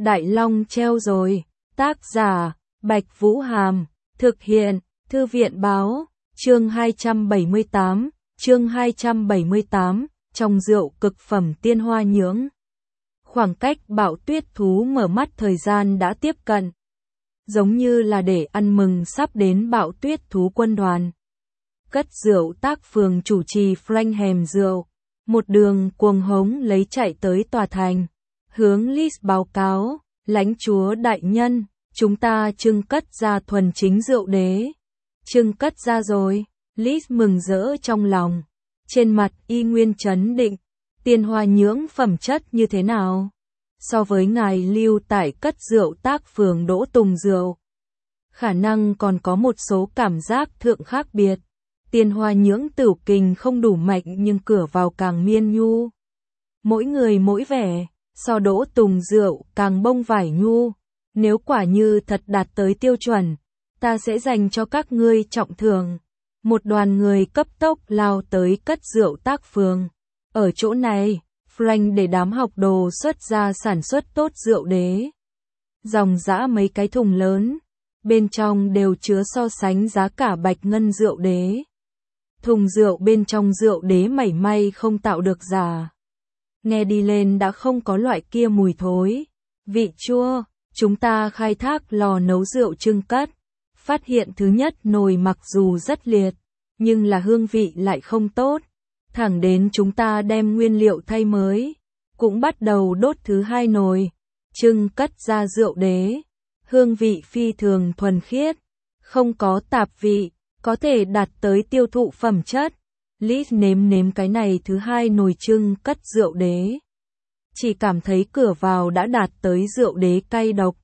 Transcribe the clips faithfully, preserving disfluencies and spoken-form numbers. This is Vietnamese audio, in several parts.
Đại Long treo rồi, tác giả, Bạch Vũ Hàm, thực hiện, Thư viện báo, chương hai trăm bảy mươi tám, chương hai trăm bảy mươi tám, trong rượu cực phẩm tiên hoa nhưỡng. Khoảng cách Bạo Tuyết thú mở mắt thời gian đã tiếp cận, giống như là để ăn mừng sắp đến Bạo Tuyết thú quân đoàn. Cất rượu tác phường chủ trì Frank hèm rượu, một đường cuồng hống lấy chạy tới tòa thành, hướng Liz báo cáo, lãnh chúa đại nhân, chúng ta trưng cất ra thuần chính rượu đế. Trưng cất ra rồi, Liz mừng rỡ trong lòng, trên mặt y nguyên trấn định, tiên hoa nhưỡng phẩm chất như thế nào? So với ngài lưu tại cất rượu tác phường Đỗ Tùng rượu, khả năng còn có một số cảm giác thượng khác biệt. Tiên hoa nhưỡng tửu kình không đủ mạnh nhưng cửa vào càng miên nhu. Mỗi người mỗi vẻ, so Đỗ Tùng rượu càng bông vải nhu. Nếu quả như thật đạt tới tiêu chuẩn, ta sẽ dành cho các ngươi trọng thưởng. Một đoàn người cấp tốc lao tới cất rượu tác phường. Ở chỗ này, Frank để đám học đồ xuất ra sản xuất tốt rượu đế. Dòng dã mấy cái thùng lớn, bên trong đều chứa so sánh giá cả bạch ngân rượu đế. Thùng rượu bên trong rượu đế mảy may không tạo được giả. Nghe đi lên đã không có loại kia mùi thối, vị chua. Chúng ta khai thác lò nấu rượu trưng cất, phát hiện thứ nhất nồi mặc dù rất liệt, nhưng là hương vị lại không tốt. Thẳng đến chúng ta đem nguyên liệu thay mới, cũng bắt đầu đốt thứ hai nồi, trưng cất ra rượu đế. Hương vị phi thường thuần khiết, không có tạp vị, có thể đạt tới tiêu thụ phẩm chất. Liz nếm nếm cái này thứ hai nồi trưng cất rượu đế. Chỉ cảm thấy cửa vào đã đạt tới rượu đế cay độc.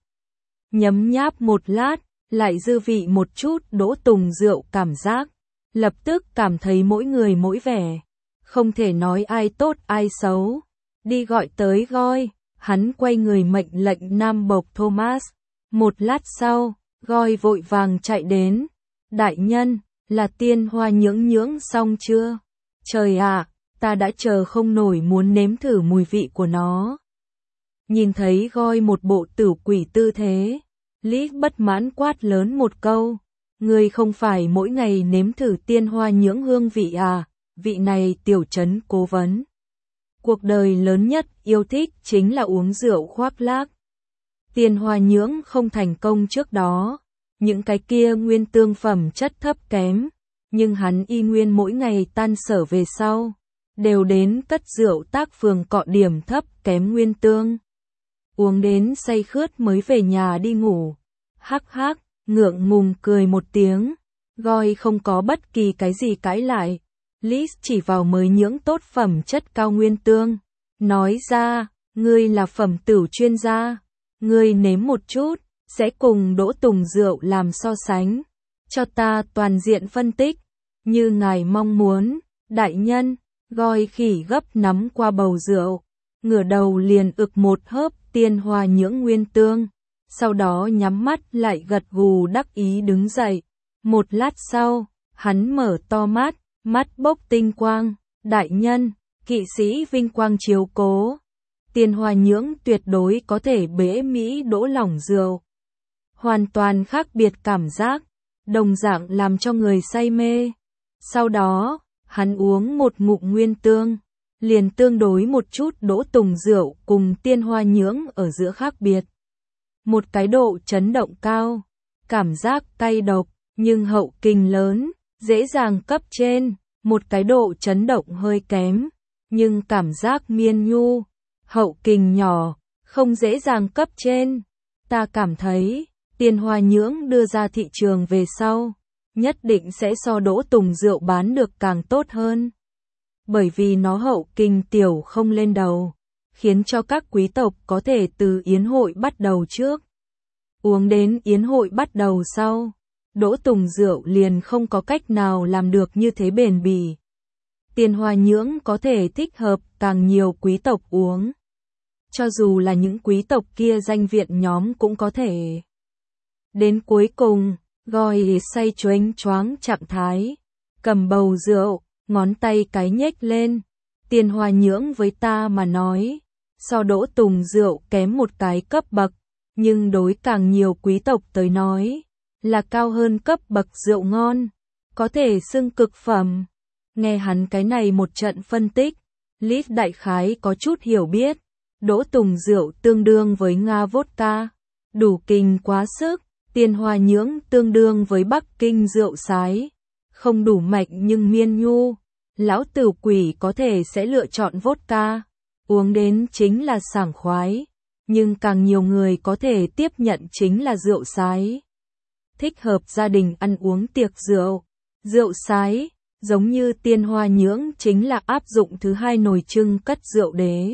Nhấm nháp một lát, lại dư vị một chút Đỗ Tùng rượu cảm giác. Lập tức cảm thấy mỗi người mỗi vẻ. Không thể nói ai tốt ai xấu. Đi gọi tới Goi, hắn quay người mệnh lệnh nam bộc Thomas. Một lát sau, Goi vội vàng chạy đến. Đại nhân, là tiên hoa nhưỡng nhưỡng xong chưa? Trời ạ! Ta đã chờ không nổi muốn nếm thử mùi vị của nó. Nhìn thấy Goi một bộ tử quỷ tư thế, Liz bất mãn quát lớn một câu. Ngươi không phải mỗi ngày nếm thử tiên hoa nhưỡng hương vị à? Vị này tiểu trấn cố vấn. Cuộc đời lớn nhất yêu thích chính là uống rượu khoác lác. Tiên hoa nhưỡng không thành công trước đó. Những cái kia nguyên tương phẩm chất thấp kém. Nhưng hắn y nguyên mỗi ngày tan sở về sau. Đều đến cất rượu tác phường cọ điểm thấp kém nguyên tương. Uống đến say khướt mới về nhà đi ngủ. Hắc hắc, ngượng ngùng cười một tiếng. Goi không có bất kỳ cái gì cãi lại. Liz chỉ vào mới nhưỡng tốt phẩm chất cao nguyên tương. Nói ra, ngươi là phẩm tửu chuyên gia. Ngươi nếm một chút, sẽ cùng Đỗ Tùng rượu làm so sánh. Cho ta toàn diện phân tích. Như ngài mong muốn, đại nhân. Goi khỉ gấp nắm qua bầu rượu, ngửa đầu liền ực một hớp tiên hoa nhưỡng nguyên tương, sau đó nhắm mắt lại gật gù đắc ý đứng dậy. Một lát sau, hắn mở to mắt, mắt bốc tinh quang, đại nhân, kỵ sĩ vinh quang chiếu cố. Tiên hoa nhưỡng tuyệt đối có thể bế Mỹ đỗ lỏng rượu. Hoàn toàn khác biệt cảm giác, đồng dạng làm cho người say mê. Sau đó, hắn uống một ngụm nguyên tương, liền tương đối một chút Đỗ Tùng rượu cùng tiên hoa nhưỡng ở giữa khác biệt. Một cái độ chấn động cao, cảm giác cay độc, nhưng hậu kình lớn, dễ dàng cấp trên, một cái độ chấn động hơi kém, nhưng cảm giác miên nhu, hậu kình nhỏ, không dễ dàng cấp trên. Ta cảm thấy, tiên hoa nhưỡng đưa ra thị trường về sau, nhất định sẽ so Đỗ Tùng rượu bán được càng tốt hơn. Bởi vì nó hậu kình tiểu không lên đầu, khiến cho các quý tộc có thể từ yến hội bắt đầu trước. Uống đến yến hội bắt đầu sau, Đỗ Tùng rượu liền không có cách nào làm được như thế bền bỉ. Tiên hoa nhưỡng có thể thích hợp càng nhiều quý tộc uống. Cho dù là những quý tộc kia danh viện nhóm cũng có thể. Đến cuối cùng, Goi say choáng choáng trạng thái, cầm bầu rượu, ngón tay cái nhếch lên. Tiên hoa nhưỡng với ta mà nói, so Đỗ Tùng rượu kém một cái cấp bậc, nhưng đối càng nhiều quý tộc tới nói, là cao hơn cấp bậc rượu ngon, có thể xưng cực phẩm. Nghe hắn cái này một trận phân tích, Lis đại khái có chút hiểu biết, Đỗ Tùng rượu tương đương với Nga vodka, đủ kinh quá sức, Tiên Hoa Nhưỡng tương đương với Bắc Kinh rượu sái, không đủ mạch nhưng miên nhu, lão tử quỷ có thể sẽ lựa chọn vodka, uống đến chính là sảng khoái, nhưng càng nhiều người có thể tiếp nhận chính là rượu sái. Thích hợp gia đình ăn uống tiệc rượu, rượu sái, giống như Tiên Hoa Nhưỡng chính là áp dụng thứ hai nồi trưng cất rượu đế.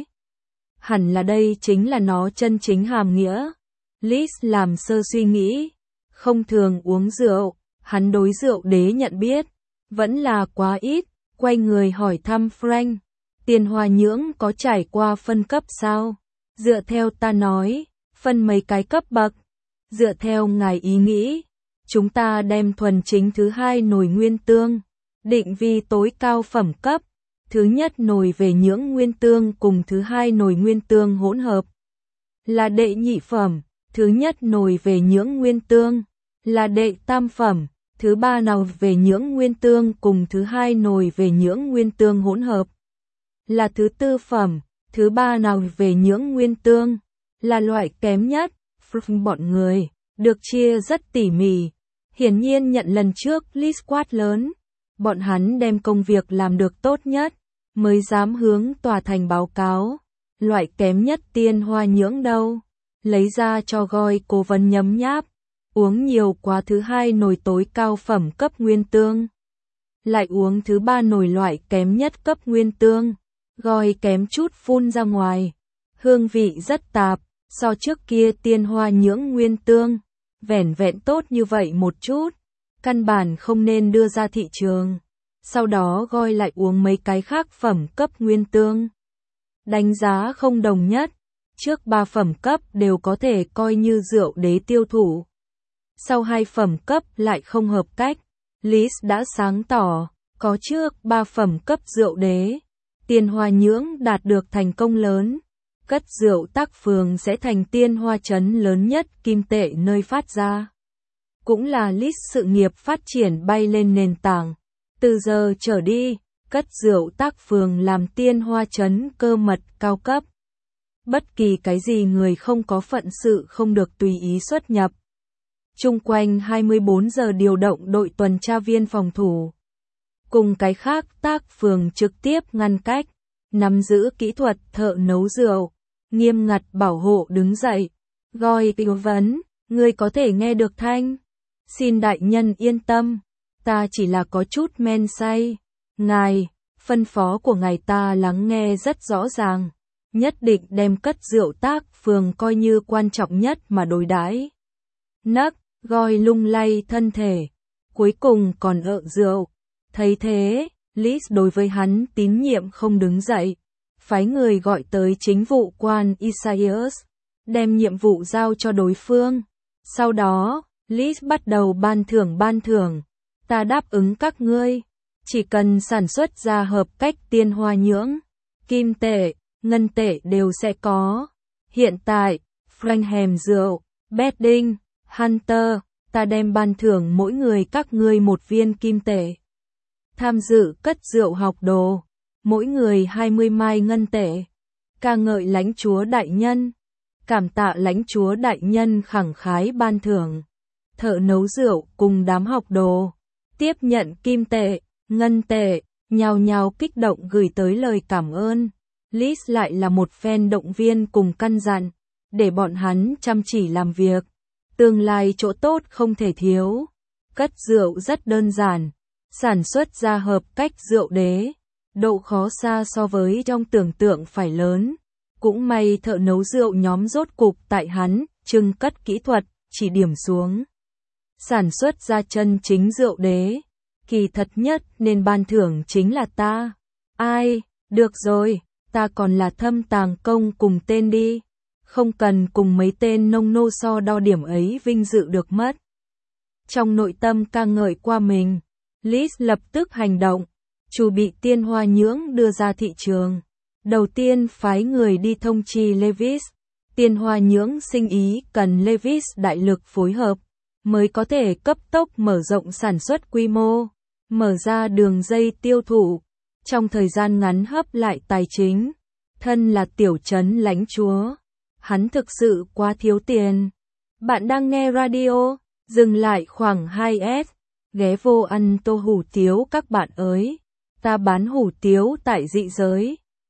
Hẳn là đây chính là nó chân chính hàm nghĩa. Lis làm sơ suy nghĩ, không thường uống rượu, hắn đối rượu đế nhận biết, vẫn là quá ít, quay người hỏi thăm Frank, Tiên Hoa Nhưỡng có trải qua phân cấp sao? Dựa theo ta nói, phân mấy cái cấp bậc, dựa theo ngài ý nghĩ, chúng ta đem thuần chính thứ hai nồi nguyên tương, định vì tối cao phẩm cấp, thứ nhất nồi về nhưỡng nguyên tương cùng thứ hai nồi nguyên tương hỗn hợp, là đệ nhị phẩm, thứ nhất nồi về nhưỡng nguyên tương, là đệ tam phẩm, thứ ba nào về nhưỡng nguyên tương cùng thứ hai nồi về nhưỡng nguyên tương hỗn hợp, là thứ tư phẩm, thứ ba nào về nhưỡng nguyên tương, là loại kém nhất. Bọn người được chia rất tỉ mỉ, hiển nhiên nhận lần trước Lis quát lớn, bọn hắn đem công việc làm được tốt nhất, mới dám hướng tòa thành báo cáo, loại kém nhất Tiên Hoa Nhưỡng đâu, lấy ra cho Goi cố vấn nhấm nháp, uống nhiều quá thứ hai nồi tối cao phẩm cấp nguyên tương, lại uống thứ ba nồi loại kém nhất cấp nguyên tương, Goi kém chút phun ra ngoài, hương vị rất tạp, so trước kia Tiên Hoa Nhưỡng nguyên tương, vẻn vẹn tốt như vậy một chút, căn bản không nên đưa ra thị trường. Sau đó Goi lại uống mấy cái khác phẩm cấp nguyên tương. Đánh giá không đồng nhất, trước ba phẩm cấp đều có thể coi như rượu đế tiêu thụ. Sau hai phẩm cấp lại không hợp cách, Lis đã sáng tỏ, có trước ba phẩm cấp rượu đế, Tiên Hoa Nhưỡng đạt được thành công lớn. Cất rượu Tác Phường sẽ thành Tiên Hoa trấn lớn nhất kim tệ nơi phát ra. Cũng là Lis sự nghiệp phát triển bay lên nền tảng. Từ giờ trở đi, cất rượu Tác Phường làm Tiên Hoa trấn cơ mật cao cấp. Bất kỳ cái gì người không có phận sự không được tùy ý xuất nhập. Chung quanh hai mươi bốn giờ điều động đội tuần tra viên phòng thủ. Cùng cái khác Tác Phường trực tiếp ngăn cách, nắm giữ kỹ thuật thợ nấu rượu, nghiêm ngặt bảo hộ đứng dậy. Goi tư vấn, người có thể nghe được thanh. Xin đại nhân yên tâm, ta chỉ là có chút men say. Ngài, phân phó của ngài ta lắng nghe rất rõ ràng, nhất định đem cất rượu Tác Phường coi như quan trọng nhất mà đối đãi. Nấc, Goi lung lay thân thể, cuối cùng còn ợ rượu. Thấy thế, Lis đối với hắn tín nhiệm không đứng dậy, phái người gọi tới chính vụ quan Isaias, đem nhiệm vụ giao cho đối phương. Sau đó, Lis bắt đầu ban thưởng ban thưởng, ta đáp ứng các ngươi, chỉ cần sản xuất ra hợp cách Tiên Hoa Nhưỡng, kim tệ, ngân tệ đều sẽ có. Hiện tại, Frankham rượu, Bedding, Hunter, ta đem ban thưởng mỗi người các ngươi một viên kim tệ. Tham dự cất rượu học đồ, mỗi người hai mươi mai ngân tệ. Ca ngợi lãnh chúa đại nhân, cảm tạ lãnh chúa đại nhân khẳng khái ban thưởng. Thợ nấu rượu cùng đám học đồ, tiếp nhận kim tệ, ngân tệ, nhào nhào kích động gửi tới lời cảm ơn. Lis lại là một phen động viên cùng căn dặn, để bọn hắn chăm chỉ làm việc. Tương lai chỗ tốt không thể thiếu. Cất rượu rất đơn giản, sản xuất ra hợp cách rượu đế, độ khó xa so với trong tưởng tượng phải lớn. Cũng may thợ nấu rượu nhóm rốt cục tại hắn, trưng cất kỹ thuật, chỉ điểm xuống. Sản xuất ra chân chính rượu đế, kỳ thật nhất nên ban thưởng chính là ta. Ai, được rồi, ta còn là thâm tàng công cùng tên đi. Không cần cùng mấy tên nông nô so đo điểm ấy vinh dự được mất. Trong nội tâm ca ngợi qua mình, Lis lập tức hành động, chuẩn bị Tiên Hoa Nhưỡng đưa ra thị trường. đầu tiên phái người đi thông chi Levis. Tiên Hoa Nhưỡng sinh ý cần Levis đại lực phối hợp, mới có thể cấp tốc mở rộng sản xuất quy mô, mở ra đường dây tiêu thụ, trong thời gian ngắn hấp lại tài chính. Thân là tiểu trấn lãnh chúa, hắn thực sự quá thiếu tiền. Bạn đang nghe radio, dừng lại khoảng hai S, ghé vô ăn tô hủ tiếu các bạn ơi. Ta bán hủ tiếu tại dị giới.